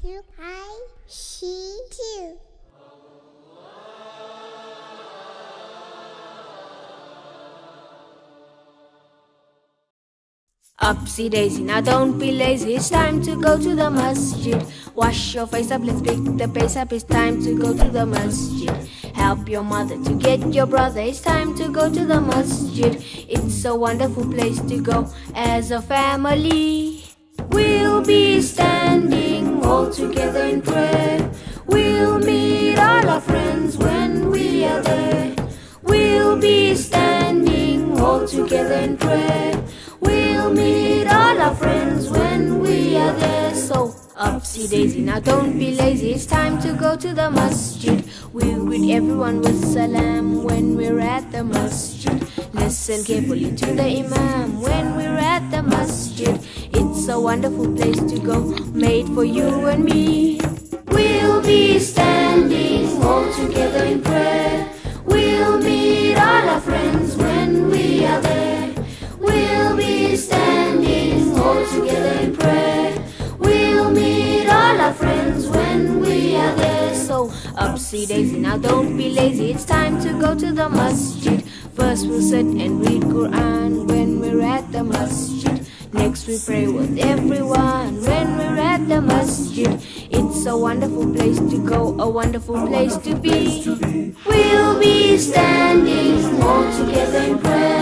I see you. Upsy daisy, now don't be lazy, it's time to go to the masjid. Wash your face up, let's pick the pace up, it's time to go to the masjid. Help your mother to get your brother, it's time to go to the masjid. It's a wonderful place to go as a family. We'll be standing all together in prayer. We'll meet all our friends when we are there. We'll be standing all together in prayer. We'll meet all our friends when we are there. So, upsy daisy, now don't be lazy, it's time to go to the masjid. We'll greet everyone with salam when we're at the masjid. Listen carefully to the imam when we're at the masjid. It's a wonderful place to go, made for you and me. We'll be standing all together in prayer. We'll meet all our friends when we are there. We'll be standing all together in prayer. We'll meet all our friends when we are there. So, upsy daisy, now don't be lazy, it's time to go to the masjid. First we'll sit and read Quran when we're at the masjid. Next we pray with everyone when we're at the masjid. It's a wonderful place to go, a wonderful place to be. We'll be standing all together in prayer.